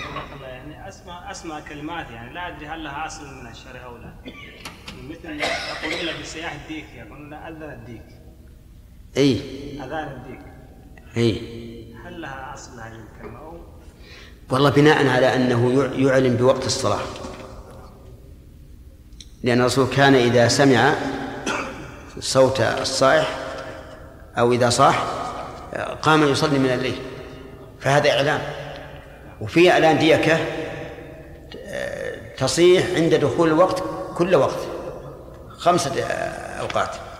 يعني أسمع كلمات يعني لا أدري هل لها أصل من الشرع أو لا. مثل يقولون لك بسياح الديك، يقولون أذن الديك. أي أذان الديك. أي. هل لها أصل هذه الكلمة أو؟ والله بناء على أنه يعلن بوقت الصلاة، لأن الرسول كان إذا سمع صوت الصائح أو إذا صاح قام يصلي من الليل، فهذا إعلان. وفي إعلان ديكة تصيح عند دخول الوقت كل وقت 5 أوقات.